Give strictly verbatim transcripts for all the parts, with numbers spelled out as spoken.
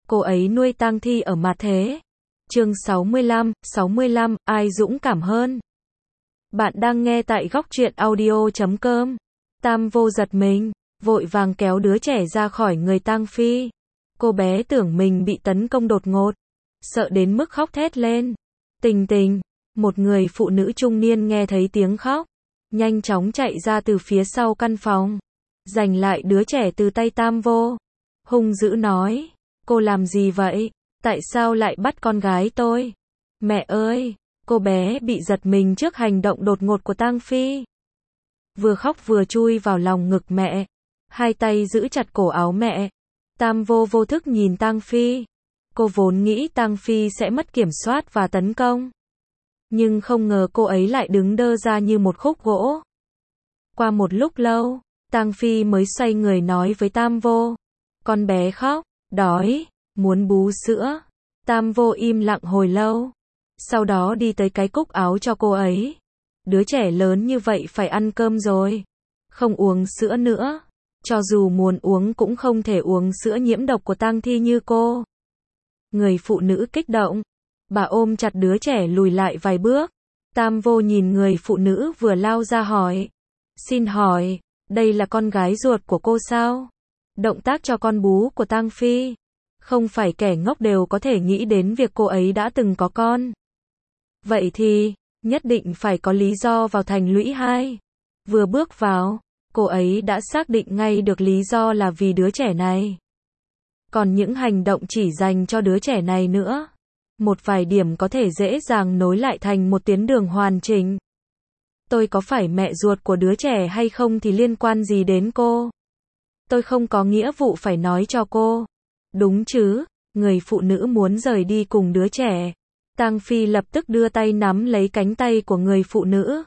cô ấy nuôi tang thi ở mặt thế. Chương sáu mươi lăm, sáu mươi lăm, ai dũng cảm hơn? Bạn đang nghe tại góc truyện audio chấm com. Tam Vô giật mình, vội vàng kéo đứa trẻ ra khỏi người Tang Phi. Cô bé tưởng mình bị tấn công đột ngột, sợ đến mức khóc thét lên. Tình Tình, một người phụ nữ trung niên nghe thấy tiếng khóc, nhanh chóng chạy ra từ phía sau căn phòng, giành lại đứa trẻ từ tay Tam Vô. Hung dữ nói, cô làm gì vậy? Tại sao lại bắt con gái tôi? Mẹ ơi! Cô bé bị giật mình trước hành động đột ngột của Tang Phi. Vừa khóc vừa chui vào lòng ngực mẹ, hai tay giữ chặt cổ áo mẹ. Tam Vô vô thức nhìn Tang Phi. Cô vốn nghĩ Tang Phi sẽ mất kiểm soát và tấn công, nhưng không ngờ cô ấy lại đứng đơ ra như một khúc gỗ. Qua một lúc lâu, Tang Phi mới xoay người nói với Tam Vô, con bé khóc, đói, muốn bú sữa. Tam Vô im lặng hồi lâu, sau đó đi tới cái cúc áo cho cô ấy. Đứa trẻ lớn như vậy phải ăn cơm rồi, không uống sữa nữa. Cho dù muốn uống cũng không thể uống sữa nhiễm độc của tang thi như cô. Người phụ nữ kích động, bà ôm chặt đứa trẻ lùi lại vài bước. Tam Vô nhìn người phụ nữ vừa lao ra hỏi, xin hỏi, đây là con gái ruột của cô sao? Động tác cho con bú của Tang Phi, không phải kẻ ngốc đều có thể nghĩ đến việc cô ấy đã từng có con. Vậy thì, nhất định phải có lý do vào thành lũy hai. Vừa bước vào, cô ấy đã xác định ngay được lý do là vì đứa trẻ này. Còn những hành động chỉ dành cho đứa trẻ này nữa, một vài điểm có thể dễ dàng nối lại thành một tuyến đường hoàn chỉnh. Tôi có phải mẹ ruột của đứa trẻ hay không thì liên quan gì đến cô? Tôi không có nghĩa vụ phải nói cho cô. Đúng chứ? Người phụ nữ muốn rời đi cùng đứa trẻ. Tang Phi lập tức đưa tay nắm lấy cánh tay của người phụ nữ.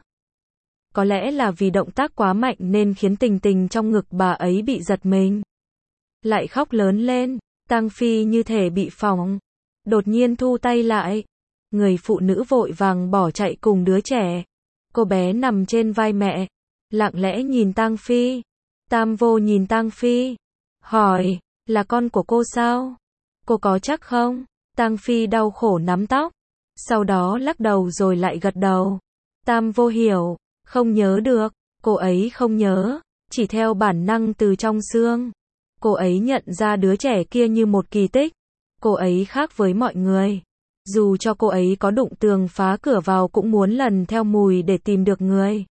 Có lẽ là vì động tác quá mạnh nên khiến Tình Tình trong ngực bà ấy bị giật mình, lại khóc lớn lên. Tang Phi như thể bị phỏng, đột nhiên thu tay lại. Người phụ nữ vội vàng bỏ chạy cùng đứa trẻ. Cô bé nằm trên vai mẹ, lặng lẽ nhìn Tang Phi. Tam Vô nhìn Tang Phi, hỏi, là con của cô sao? Cô có chắc không? Tang Phi đau khổ nắm tóc, sau đó lắc đầu rồi lại gật đầu. Tam Vô hiểu, không nhớ được, cô ấy không nhớ, chỉ theo bản năng từ trong xương. Cô ấy nhận ra đứa trẻ kia như một kỳ tích. Cô ấy khác với mọi người. Dù cho cô ấy có đụng tường phá cửa vào cũng muốn lần theo mùi để tìm được người.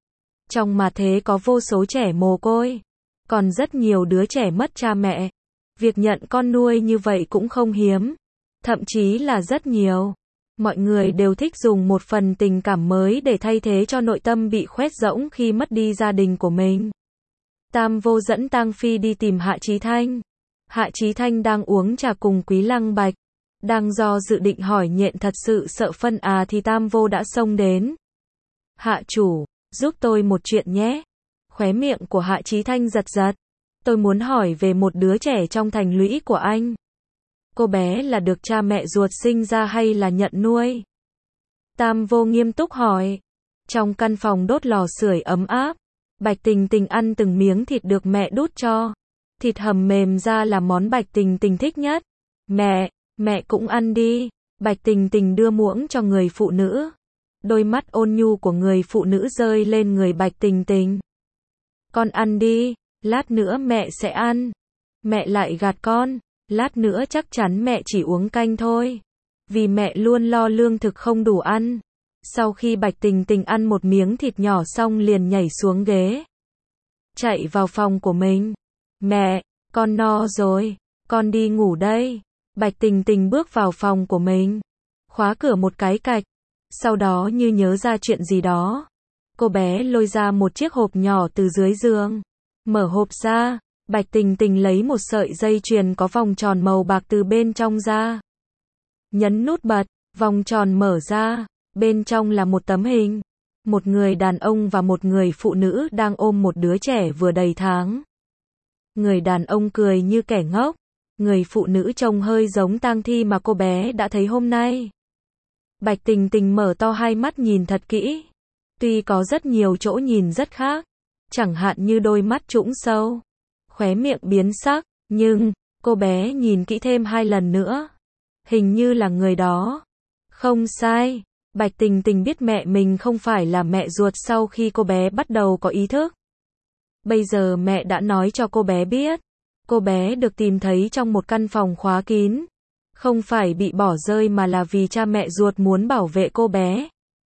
Trong mà thế có vô số trẻ mồ côi, còn rất nhiều đứa trẻ mất cha mẹ. Việc nhận con nuôi như vậy cũng không hiếm, thậm chí là rất nhiều. Mọi người đều thích dùng một phần tình cảm mới để thay thế cho nội tâm bị khoét rỗng khi mất đi gia đình của mình. Tam Vô dẫn Tang Phi đi tìm Hạ Chí Thanh. Hạ Chí Thanh đang uống trà cùng Quý Lăng Bạch. Đang do dự định hỏi nhện thật sự sợ phân à thì Tam Vô đã xông đến. Hạ chủ, giúp tôi một chuyện nhé. Khóe miệng của Hạ Chí Thanh giật giật. Tôi muốn hỏi về một đứa trẻ trong thành lũy của anh. Cô bé là được cha mẹ ruột sinh ra hay là nhận nuôi? Tam Vô nghiêm túc hỏi. Trong căn phòng đốt lò sưởi ấm áp, Bạch Tình Tình ăn từng miếng thịt được mẹ đút cho. Thịt hầm mềm ra là món Bạch Tình Tình thích nhất. Mẹ, mẹ cũng ăn đi. Bạch Tình Tình đưa muỗng cho người phụ nữ. Đôi mắt ôn nhu của người phụ nữ rơi lên người Bạch Tình Tình. Con ăn đi, lát nữa mẹ sẽ ăn. Mẹ lại gạt con, lát nữa chắc chắn mẹ chỉ uống canh thôi. Vì mẹ luôn lo lương thực không đủ ăn. Sau khi Bạch Tình Tình ăn một miếng thịt nhỏ xong liền nhảy xuống ghế, chạy vào phòng của mình. Mẹ, con no rồi, con đi ngủ đây. Bạch Tình Tình bước vào phòng của mình, khóa cửa một cái cạch. Sau đó như nhớ ra chuyện gì đó, cô bé lôi ra một chiếc hộp nhỏ từ dưới giường. Mở hộp ra, Bạch Tình Tình lấy một sợi dây chuyền có vòng tròn màu bạc từ bên trong ra. Nhấn nút bật, vòng tròn mở ra. Bên trong là một tấm hình, một người đàn ông và một người phụ nữ đang ôm một đứa trẻ vừa đầy tháng. Người đàn ông cười như kẻ ngốc, người phụ nữ trông hơi giống tang thi mà cô bé đã thấy hôm nay. Bạch Tình Tình mở to hai mắt nhìn thật kỹ. Tuy có rất nhiều chỗ nhìn rất khác, chẳng hạn như đôi mắt trũng sâu, khóe miệng biến sắc, nhưng Cô bé nhìn kỹ thêm hai lần nữa. Hình như là người đó. Không sai. Bạch Tình Tình biết mẹ mình không phải là mẹ ruột sau khi cô bé bắt đầu có ý thức. Bây giờ mẹ đã nói cho cô bé biết. Cô bé được tìm thấy trong một căn phòng khóa kín. Không phải bị bỏ rơi mà là vì cha mẹ ruột muốn bảo vệ cô bé.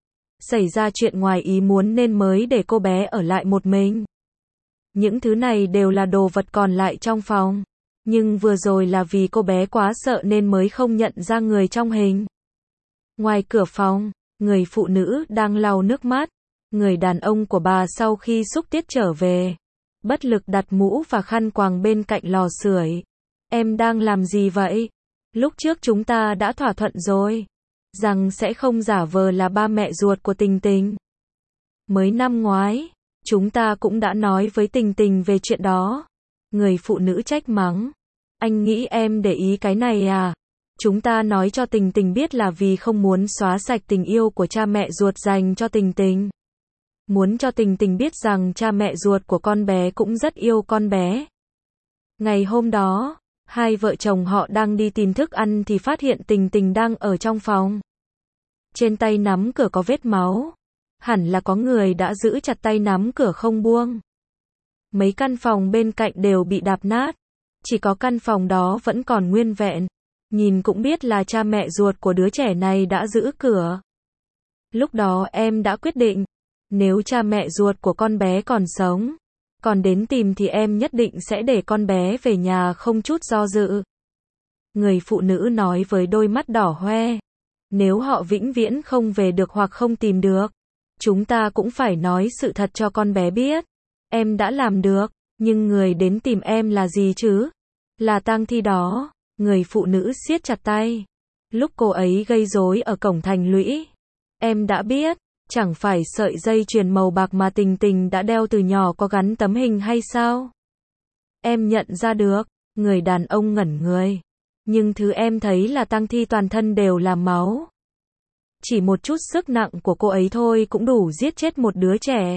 Xảy ra chuyện ngoài ý muốn nên mới để cô bé ở lại một mình. Những thứ này đều là đồ vật còn lại trong phòng. Nhưng vừa rồi là vì cô bé quá sợ nên mới không nhận ra người trong hình. Ngoài cửa phòng, người phụ nữ đang lau nước mắt. Người đàn ông của bà sau khi xúc tiết trở về. Bất lực đặt mũ và khăn quàng bên cạnh lò sưởi. Em đang làm gì vậy? Lúc trước chúng ta đã thỏa thuận rồi. Rằng sẽ không giả vờ là ba mẹ ruột của Tình Tình. Mới năm ngoái, chúng ta cũng đã nói với Tình Tình về chuyện đó. Người phụ nữ trách mắng. Anh nghĩ em để ý cái này à? Chúng ta nói cho Tình Tình biết là vì không muốn xóa sạch tình yêu của cha mẹ ruột dành cho Tình Tình. Muốn cho Tình Tình biết rằng cha mẹ ruột của con bé cũng rất yêu con bé. Ngày hôm đó, hai vợ chồng họ đang đi tìm thức ăn thì phát hiện Tình Tình đang ở trong phòng. Trên tay nắm cửa có vết máu. Hẳn là có người đã giữ chặt tay nắm cửa không buông. Mấy căn phòng bên cạnh đều bị đạp nát. Chỉ có căn phòng đó vẫn còn nguyên vẹn. Nhìn cũng biết là cha mẹ ruột của đứa trẻ này đã giữ cửa. Lúc đó em đã quyết định. Nếu cha mẹ ruột của con bé còn sống, còn đến tìm thì em nhất định sẽ để con bé về nhà không chút do dự. Người phụ nữ nói với đôi mắt đỏ hoe. Nếu họ vĩnh viễn không về được hoặc không tìm được, chúng ta cũng phải nói sự thật cho con bé biết. Em đã làm được, nhưng người đến tìm em là gì chứ? Là tang thi đó. Người phụ nữ siết chặt tay. Lúc cô ấy gây rối ở cổng thành lũy, em đã biết. Chẳng phải sợi dây chuyền màu bạc mà Tình Tình đã đeo từ nhỏ có gắn tấm hình hay sao? Em nhận ra được. Người đàn ông ngẩn người. Nhưng thứ em thấy là tang thi toàn thân đều là máu. Chỉ một chút sức nặng của cô ấy thôi cũng đủ giết chết một đứa trẻ.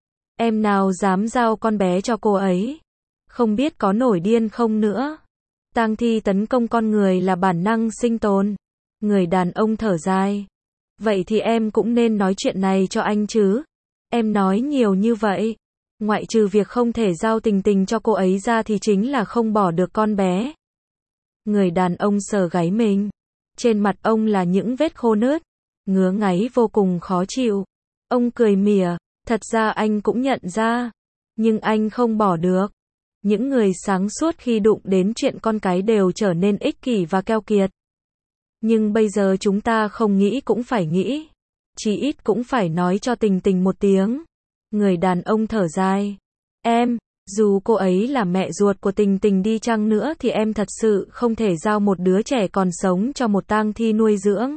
Em nào dám giao con bé cho cô ấy? Không biết có nổi điên không nữa. Tang thi tấn công con người là bản năng sinh tồn. Người đàn ông thở dài. Vậy thì em cũng nên nói chuyện này cho anh chứ. Em nói nhiều như vậy. Ngoại trừ việc không thể giao Tình Tình cho cô ấy ra thì chính là không bỏ được con bé. Người đàn ông sờ gáy mình. Trên mặt ông là những vết khô nứt. Ngứa ngáy vô cùng khó chịu. Ông cười mỉa. Thật ra anh cũng nhận ra. Nhưng anh không bỏ được. Những người sáng suốt khi đụng đến chuyện con cái đều trở nên ích kỷ và keo kiệt. Nhưng bây giờ chúng ta không nghĩ cũng phải nghĩ. Chí ít cũng phải nói cho Tình Tình một tiếng. Người đàn ông thở dài. Em, dù cô ấy là mẹ ruột của Tình Tình đi chăng nữa thì em thật sự không thể giao một đứa trẻ còn sống cho một tang thi nuôi dưỡng.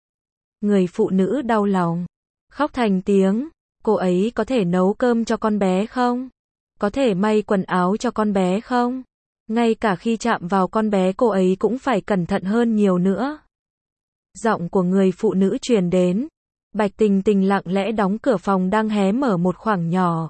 Người phụ nữ đau lòng. Khóc thành tiếng. Cô ấy có thể nấu cơm cho con bé không? Có thể may quần áo cho con bé không? Ngay cả khi chạm vào con bé cô ấy cũng phải cẩn thận hơn nhiều nữa. Giọng của người phụ nữ truyền đến. Bạch Tình Tình lặng lẽ đóng cửa phòng đang hé mở một khoảng nhỏ.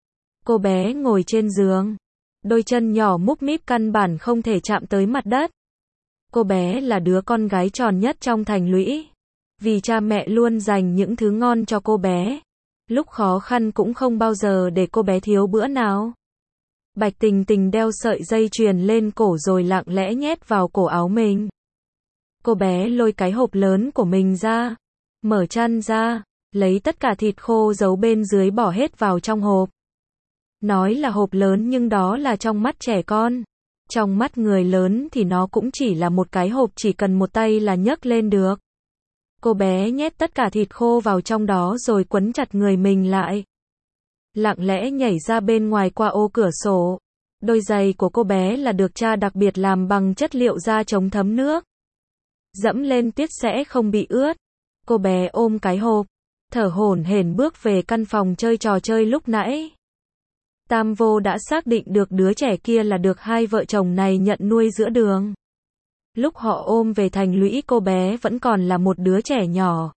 Cô bé ngồi trên giường. Đôi chân nhỏ múp míp căn bản không thể chạm tới mặt đất. Cô bé là đứa con gái tròn nhất trong thành lũy. Vì cha mẹ luôn dành những thứ ngon cho cô bé. Lúc khó khăn cũng không bao giờ để cô bé thiếu bữa nào. Bạch Tình Tình đeo sợi dây chuyền lên cổ rồi lặng lẽ nhét vào cổ áo mình. Cô bé lôi cái hộp lớn của mình ra. Mở chăn ra. Lấy tất cả thịt khô giấu bên dưới bỏ hết vào trong hộp. Nói là hộp lớn nhưng đó là trong mắt trẻ con. Trong mắt người lớn thì nó cũng chỉ là một cái hộp chỉ cần một tay là nhấc lên được. Cô bé nhét tất cả thịt khô vào trong đó rồi quấn chặt người mình lại. Lặng lẽ nhảy ra bên ngoài qua ô cửa sổ. Đôi giày của cô bé là được cha đặc biệt làm bằng chất liệu da chống thấm nước. Dẫm lên tuyết sẽ không bị ướt. Cô bé ôm cái hộp, thở hổn hển bước về căn phòng chơi trò chơi lúc nãy. Tam Vô đã xác định được đứa trẻ kia là được hai vợ chồng này nhận nuôi giữa đường. Lúc họ ôm về thành lũy cô bé vẫn còn là một đứa trẻ nhỏ.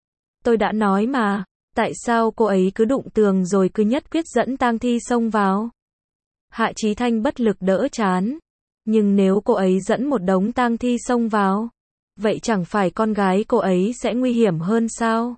Tôi đã nói mà, tại sao cô ấy cứ đụng tường rồi cứ nhất quyết dẫn tang thi xông vào? Hạ Chí Thanh bất lực đỡ chán. Nhưng nếu cô ấy dẫn một đống tang thi xông vào, vậy chẳng phải con gái cô ấy sẽ nguy hiểm hơn sao?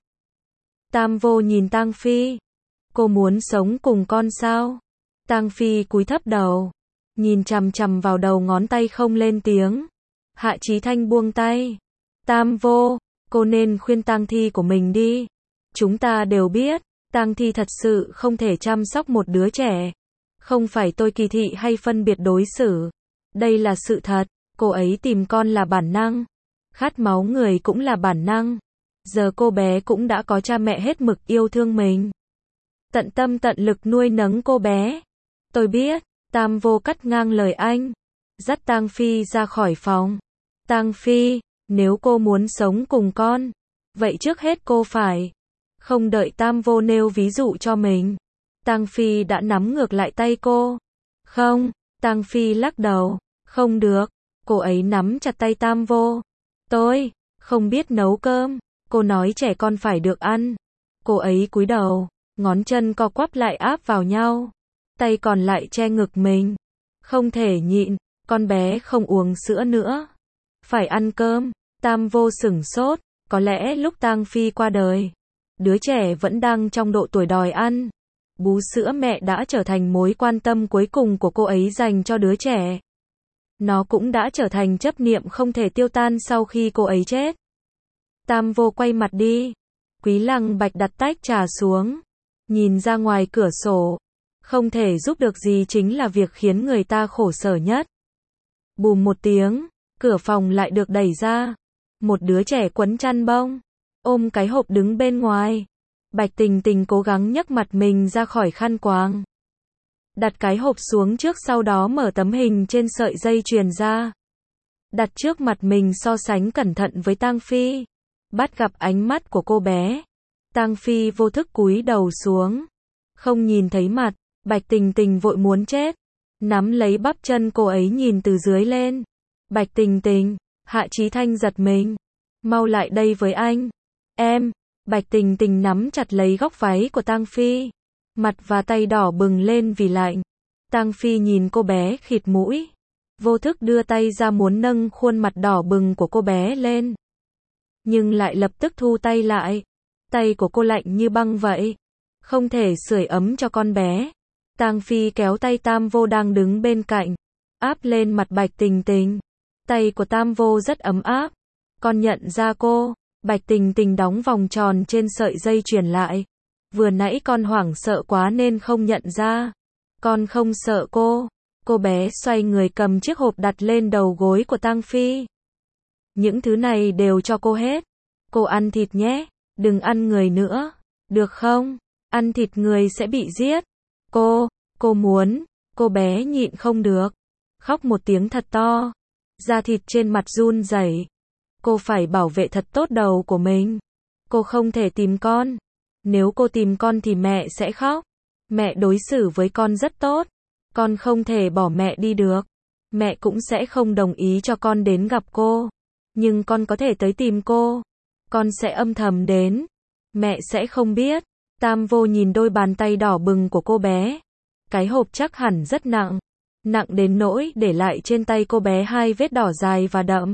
Tam Vô nhìn Tang Phi. Cô muốn sống cùng con sao? Tang Phi cúi thấp đầu, nhìn chằm chằm vào đầu ngón tay không lên tiếng. Hạ Chí Thanh buông tay. Tam Vô, cô nên khuyên tang thi của mình đi. Chúng ta đều biết, tang thi thật sự không thể chăm sóc một đứa trẻ. Không phải tôi kỳ thị hay phân biệt đối xử. Đây là sự thật, cô ấy tìm con là bản năng. Khát máu người cũng là bản năng. Giờ cô bé cũng đã có cha mẹ hết mực yêu thương mình. Tận tâm tận lực nuôi nấng cô bé. Tôi biết, Tam Vô cắt ngang lời anh. Dắt Tang Phi ra khỏi phòng. Tang Phi, nếu cô muốn sống cùng con, vậy trước hết cô phải. Không đợi Tam Vô nêu ví dụ cho mình, Tang Phi đã nắm ngược lại tay cô. Không, Tang Phi lắc đầu. Không được. Cô ấy nắm chặt tay Tam Vô. Tôi không biết nấu cơm. Cô nói trẻ con phải được ăn. Cô ấy cúi đầu, ngón chân co quắp lại áp vào nhau. Tay còn lại che ngực mình. Không thể nhịn, con bé không uống sữa nữa. Phải ăn cơm. Tam Vô sửng sốt. Có lẽ lúc Tang Phi qua đời, đứa trẻ vẫn đang trong độ tuổi đòi ăn. Bú sữa mẹ đã trở thành mối quan tâm cuối cùng của cô ấy dành cho đứa trẻ. Nó cũng đã trở thành chấp niệm không thể tiêu tan sau khi cô ấy chết. Tam Vô quay mặt đi. Quý Lăng Bạch đặt tách trà xuống, nhìn ra ngoài cửa sổ. Không thể giúp được gì chính là việc khiến người ta khổ sở nhất. Bùm một tiếng, cửa phòng lại được đẩy ra. Một đứa trẻ quấn chăn bông, ôm cái hộp đứng bên ngoài. Bạch Tình Tình cố gắng nhấc mặt mình ra khỏi khăn quàng. Đặt cái hộp xuống trước, sau đó mở tấm hình trên sợi dây chuyền ra. Đặt trước mặt mình so sánh cẩn thận với Tang Phi. Bắt gặp ánh mắt của cô bé. Tang Phi vô thức cúi đầu xuống. Không nhìn thấy mặt, Bạch Tình Tình vội muốn chết. Nắm lấy bắp chân cô ấy nhìn từ dưới lên. Bạch Tình Tình, Hạ Chí Thanh giật mình. Mau lại đây với anh. Em, Bạch Tình Tình nắm chặt lấy góc váy của Tang Phi. Mặt và tay đỏ bừng lên vì lạnh. Tang Phi nhìn cô bé khịt mũi. Vô thức đưa tay ra muốn nâng khuôn mặt đỏ bừng của cô bé lên. Nhưng lại lập tức thu tay lại. Tay của cô lạnh như băng vậy. Không thể sưởi ấm cho con bé. Tang Phi kéo tay Tam Vô đang đứng bên cạnh, áp lên mặt Bạch Tình Tình. Tay của Tam Vô rất ấm áp. Con nhận ra cô. Bạch Tình Tình đóng vòng tròn trên sợi dây chuyền lại. Vừa nãy con hoảng sợ quá nên không nhận ra. Con không sợ cô. Cô bé xoay người cầm chiếc hộp đặt lên đầu gối của Tang Phi. Những thứ này đều cho cô hết. Cô ăn thịt nhé. Đừng ăn người nữa. Được không? Ăn thịt người sẽ bị giết. Cô, cô muốn. Cô bé nhịn không được. Khóc một tiếng thật to. Da thịt trên mặt run rẩy. Cô phải bảo vệ thật tốt đầu của mình. Cô không thể tìm con. Nếu cô tìm con thì mẹ sẽ khóc. Mẹ đối xử với con rất tốt. Con không thể bỏ mẹ đi được. Mẹ cũng sẽ không đồng ý cho con đến gặp cô. Nhưng con có thể tới tìm cô. Con sẽ âm thầm đến. Mẹ sẽ không biết. Tam Vô nhìn đôi bàn tay đỏ bừng của cô bé. Cái hộp chắc hẳn rất nặng. Nặng đến nỗi để lại trên tay cô bé hai vết đỏ dài và đậm.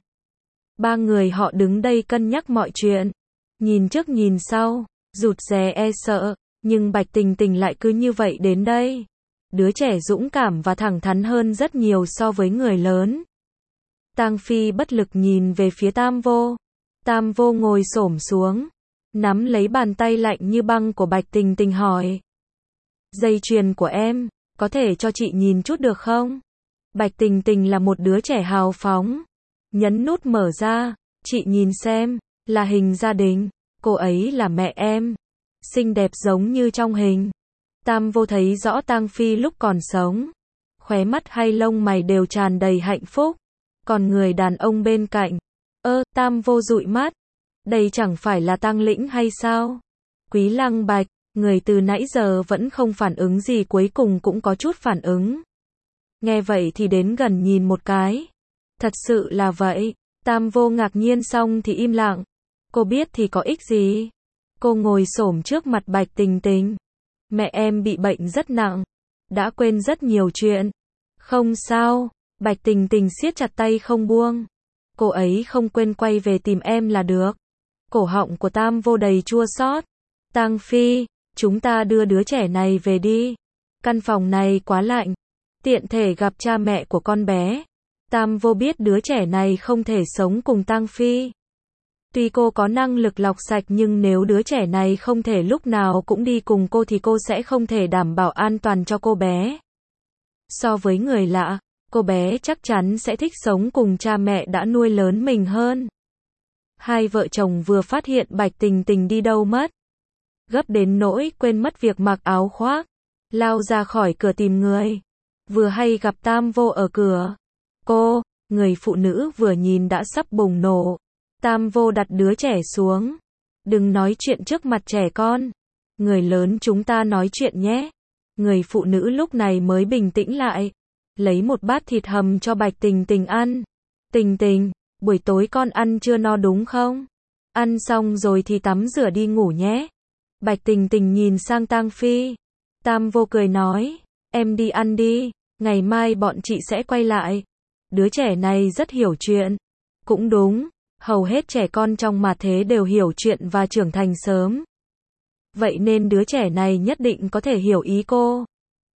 Ba người họ đứng đây cân nhắc mọi chuyện. Nhìn trước nhìn sau. Rụt rè e sợ. Nhưng Bạch Tình Tình lại cứ như vậy đến đây. Đứa trẻ dũng cảm và thẳng thắn hơn rất nhiều so với người lớn. Tang Phi bất lực nhìn về phía Tam Vô. Tam Vô ngồi xổm xuống, nắm lấy bàn tay lạnh như băng của Bạch Tình Tình hỏi. Dây chuyền của em, có thể cho chị nhìn chút được không? Bạch Tình Tình là một đứa trẻ hào phóng. Nhấn nút mở ra, chị nhìn xem, là hình gia đình, cô ấy là mẹ em. Xinh đẹp giống như trong hình. Tam Vô thấy rõ Tang Phi lúc còn sống. Khóe mắt hay lông mày đều tràn đầy hạnh phúc. Còn người đàn ông bên cạnh. Ơ, Tam Vô dụi mắt. Đây chẳng phải là Tang Lĩnh hay sao? Quý Lăng Bạch, người từ nãy giờ vẫn không phản ứng gì cuối cùng cũng có chút phản ứng. Nghe vậy thì đến gần nhìn một cái. Thật sự là vậy. Tam Vô ngạc nhiên xong thì im lặng. Cô biết thì có ích gì? Cô ngồi xổm trước mặt Bạch Tình Tình. Mẹ em bị bệnh rất nặng. Đã quên rất nhiều chuyện. Không sao, Bạch Tình Tình siết chặt tay không buông. Cô ấy không quên quay về tìm em là được. Cổ họng của Tam Vô đầy chua xót. Tang Phi, chúng ta đưa đứa trẻ này về đi. Căn phòng này quá lạnh. Tiện thể gặp cha mẹ của con bé. Tam Vô biết đứa trẻ này không thể sống cùng Tang Phi. Tuy cô có năng lực lọc sạch nhưng nếu đứa trẻ này không thể lúc nào cũng đi cùng cô thì cô sẽ không thể đảm bảo an toàn cho cô bé. So với người lạ, cô bé chắc chắn sẽ thích sống cùng cha mẹ đã nuôi lớn mình hơn. Hai vợ chồng vừa phát hiện Bạch Tình Tình đi đâu mất. Gấp đến nỗi quên mất việc mặc áo khoác. Lao ra khỏi cửa tìm người. Vừa hay gặp Tam Vô ở cửa. Cô, người phụ nữ vừa nhìn đã sắp bùng nổ. Tam Vô đặt đứa trẻ xuống. Đừng nói chuyện trước mặt trẻ con. Người lớn chúng ta nói chuyện nhé. Người phụ nữ lúc này mới bình tĩnh lại. Lấy một bát thịt hầm cho Bạch Tình Tình ăn. Tình Tình, buổi tối con ăn chưa no đúng không? Ăn xong rồi thì tắm rửa đi ngủ nhé. Bạch Tình Tình nhìn sang Tang Phi. Tam Vô cười nói, em đi ăn đi, ngày mai bọn chị sẽ quay lại. Đứa trẻ này rất hiểu chuyện. Cũng đúng, hầu hết trẻ con trong mà thế đều hiểu chuyện và trưởng thành sớm. Vậy nên đứa trẻ này nhất định có thể hiểu ý cô.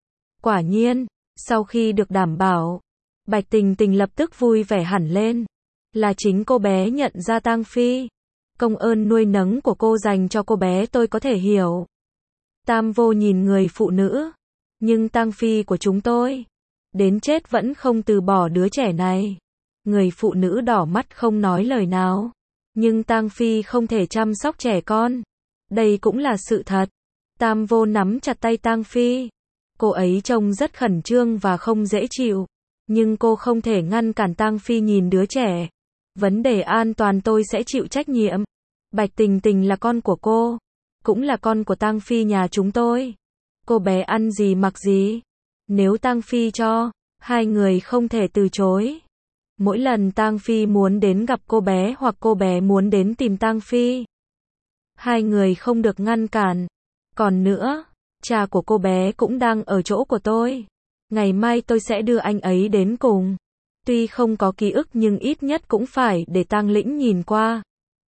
Quả nhiên, sau khi được đảm bảo, Bạch Tình Tình lập tức vui vẻ hẳn lên. Là chính cô bé nhận ra Tang Phi. Công ơn nuôi nấng của cô dành cho cô bé tôi có thể hiểu. Tam Vô nhìn người phụ nữ. Nhưng Tang Phi của chúng tôi, đến chết vẫn không từ bỏ đứa trẻ này. Người phụ nữ đỏ mắt không nói lời nào. Nhưng Tang Phi không thể chăm sóc trẻ con. Đây cũng là sự thật. Tam Vô nắm chặt tay Tang Phi. Cô ấy trông rất khẩn trương và không dễ chịu. Nhưng cô không thể ngăn cản Tang Phi nhìn đứa trẻ. Vấn đề an toàn tôi sẽ chịu trách nhiệm. Bạch Tình Tình là con của cô. Cũng là con của Tang Phi nhà chúng tôi. Cô bé ăn gì mặc gì. Nếu Tang Phi cho, hai người không thể từ chối. Mỗi lần Tang Phi muốn đến gặp cô bé hoặc cô bé muốn đến tìm Tang Phi, hai người không được ngăn cản. Còn nữa, cha của cô bé cũng đang ở chỗ của tôi. Ngày mai tôi sẽ đưa anh ấy đến cùng. Tuy không có ký ức nhưng ít nhất cũng phải để Tang Lĩnh nhìn qua.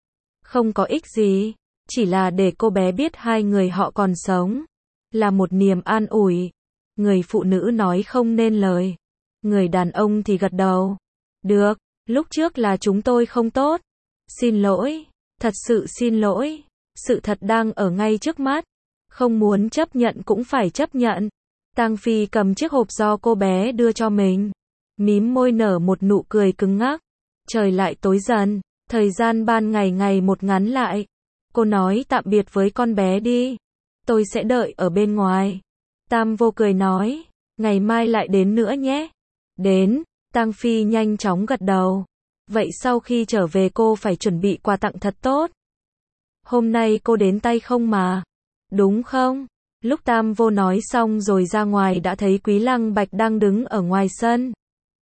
Không có ích gì, chỉ là để cô bé biết hai người họ còn sống. Là một niềm an ủi. Người phụ nữ nói không nên lời. Người đàn ông thì gật đầu. Được, lúc trước là chúng tôi không tốt. Xin lỗi, thật sự xin lỗi. Sự thật đang ở ngay trước mắt. Không muốn chấp nhận cũng phải chấp nhận. Tang Phi cầm chiếc hộp do cô bé đưa cho mình. Mím môi nở một nụ cười cứng ngắc. Trời lại tối dần. Thời gian ban ngày ngày một ngắn lại. Cô nói tạm biệt với con bé đi. Tôi sẽ đợi ở bên ngoài. Tam Vô cười nói. Ngày mai lại đến nữa nhé. Đến. Tang Phi nhanh chóng gật đầu. Vậy sau khi trở về cô phải chuẩn bị quà tặng thật tốt. Hôm nay cô đến tay không mà. Đúng không? Lúc Tam Vô nói xong rồi ra ngoài đã thấy Quý Lăng Bạch đang đứng ở ngoài sân.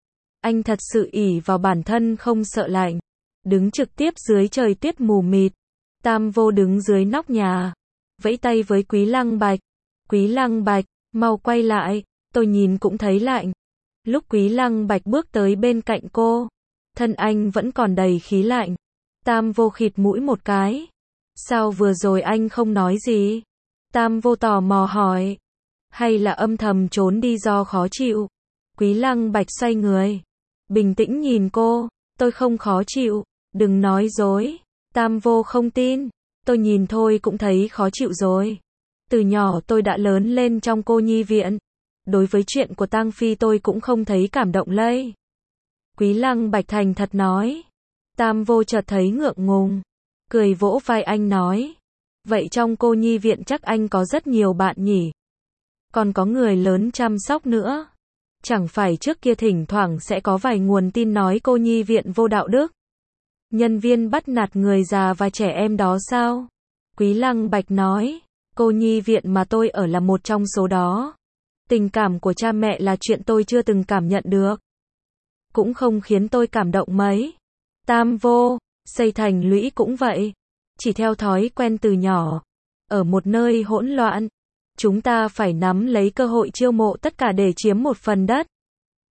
Anh thật sự ỷ vào bản thân không sợ lạnh. Đứng trực tiếp dưới trời tuyết mù mịt. Tam Vô đứng dưới nóc nhà. Vẫy tay với Quý Lăng Bạch. Quý Lăng Bạch, mau quay lại. Tôi nhìn cũng thấy lạnh. Lúc Quý Lăng Bạch bước tới bên cạnh cô, thân anh vẫn còn đầy khí lạnh. Tam Vô khịt mũi một cái. Sao vừa rồi anh không nói gì? Tam Vô tò mò hỏi. Hay là âm thầm trốn đi do khó chịu? Quý Lăng Bạch xoay người. Bình tĩnh nhìn cô. Tôi không khó chịu. Đừng nói dối. Tam Vô không tin. Tôi nhìn thôi cũng thấy khó chịu rồi. Từ nhỏ tôi đã lớn lên trong cô nhi viện. Đối với chuyện của Tang Phi tôi cũng không thấy cảm động lây. Quý Lăng Bạch thành thật nói. Tam Vô chợt thấy ngượng ngùng. Cười vỗ vai anh nói. Vậy trong cô nhi viện chắc anh có rất nhiều bạn nhỉ? Còn có người lớn chăm sóc nữa. Chẳng phải trước kia thỉnh thoảng sẽ có vài nguồn tin nói cô nhi viện vô đạo đức. Nhân viên bắt nạt người già và trẻ em đó sao? Quý Lăng Bạch nói. Cô nhi viện mà tôi ở là một trong số đó. Tình cảm của cha mẹ là chuyện tôi chưa từng cảm nhận được. Cũng không khiến tôi cảm động mấy. Tam Vô, xây thành lũy cũng vậy. Chỉ theo thói quen từ nhỏ. Ở một nơi hỗn loạn, chúng ta phải nắm lấy cơ hội chiêu mộ tất cả để chiếm một phần đất.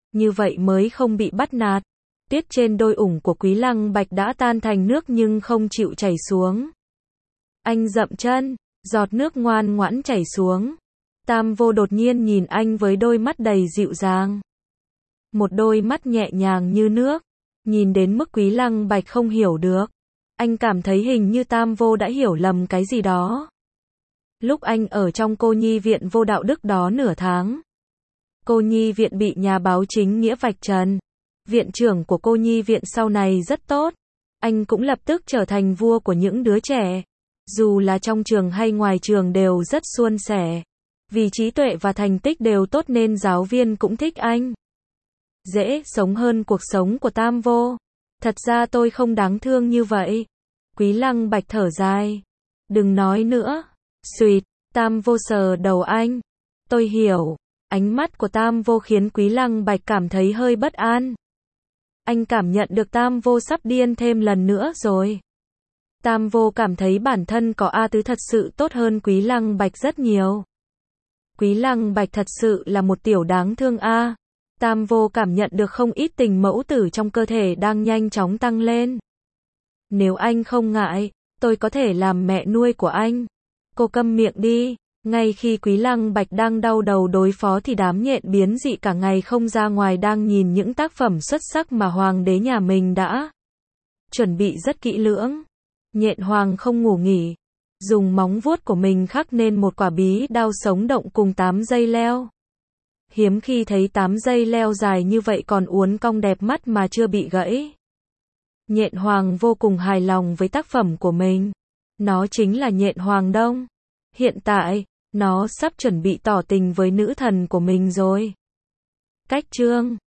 như vậy mới không bị bắt nạt. Tuyết trên đôi ủng của Quý Lăng Bạch đã tan thành nước nhưng không chịu chảy xuống. Anh dậm chân, giọt nước ngoan ngoãn chảy xuống. Tam Vô đột nhiên nhìn anh với đôi mắt đầy dịu dàng. Một đôi mắt nhẹ nhàng như nước, nhìn đến mức Quý Lăng Bạch không hiểu được. Anh cảm thấy hình như Tam Vô đã hiểu lầm cái gì đó. Lúc anh ở trong cô nhi viện vô đạo đức đó nửa tháng, cô nhi viện bị nhà báo chính nghĩa vạch trần. Viện trưởng của cô nhi viện sau này rất tốt. Anh cũng lập tức trở thành vua của những đứa trẻ. Dù là trong trường hay ngoài trường đều rất suôn sẻ. Vì trí tuệ và thành tích đều tốt nên giáo viên cũng thích anh. Dễ sống hơn cuộc sống của Tam Vô. Thật ra tôi không đáng thương như vậy. Quý Lăng Bạch thở dài. Đừng nói nữa. Xuyệt, Tam Vô sờ đầu anh. Tôi hiểu. Ánh mắt của Tam Vô khiến Quý Lăng Bạch cảm thấy hơi bất an. Anh cảm nhận được Tam Vô sắp điên thêm lần nữa rồi. Tam Vô cảm thấy bản thân có A Tứ thật sự tốt hơn Quý Lăng Bạch rất nhiều. Quý Lăng Bạch thật sự là một tiểu đáng thương A. Tam Vô cảm nhận được không ít tình mẫu tử trong cơ thể đang nhanh chóng tăng lên. Nếu anh không ngại, tôi có thể làm mẹ nuôi của anh. Cô câm miệng đi. Ngay khi Quý Lăng Bạch đang đau đầu đối phó thì đám nhện biến dị cả ngày không ra ngoài đang nhìn những tác phẩm xuất sắc mà hoàng đế nhà mình đã chuẩn bị rất kỹ lưỡng. Nhện hoàng không ngủ nghỉ, dùng móng vuốt của mình khắc nên một quả bí đao sống động cùng tám dây leo. Hiếm khi thấy tám dây leo dài như vậy còn uốn cong đẹp mắt mà chưa bị gãy. Nhện hoàng vô cùng hài lòng với tác phẩm của mình. Nó chính là nhện hoàng đông. Hiện tại, nó sắp chuẩn bị tỏ tình với nữ thần của mình rồi. Cách chương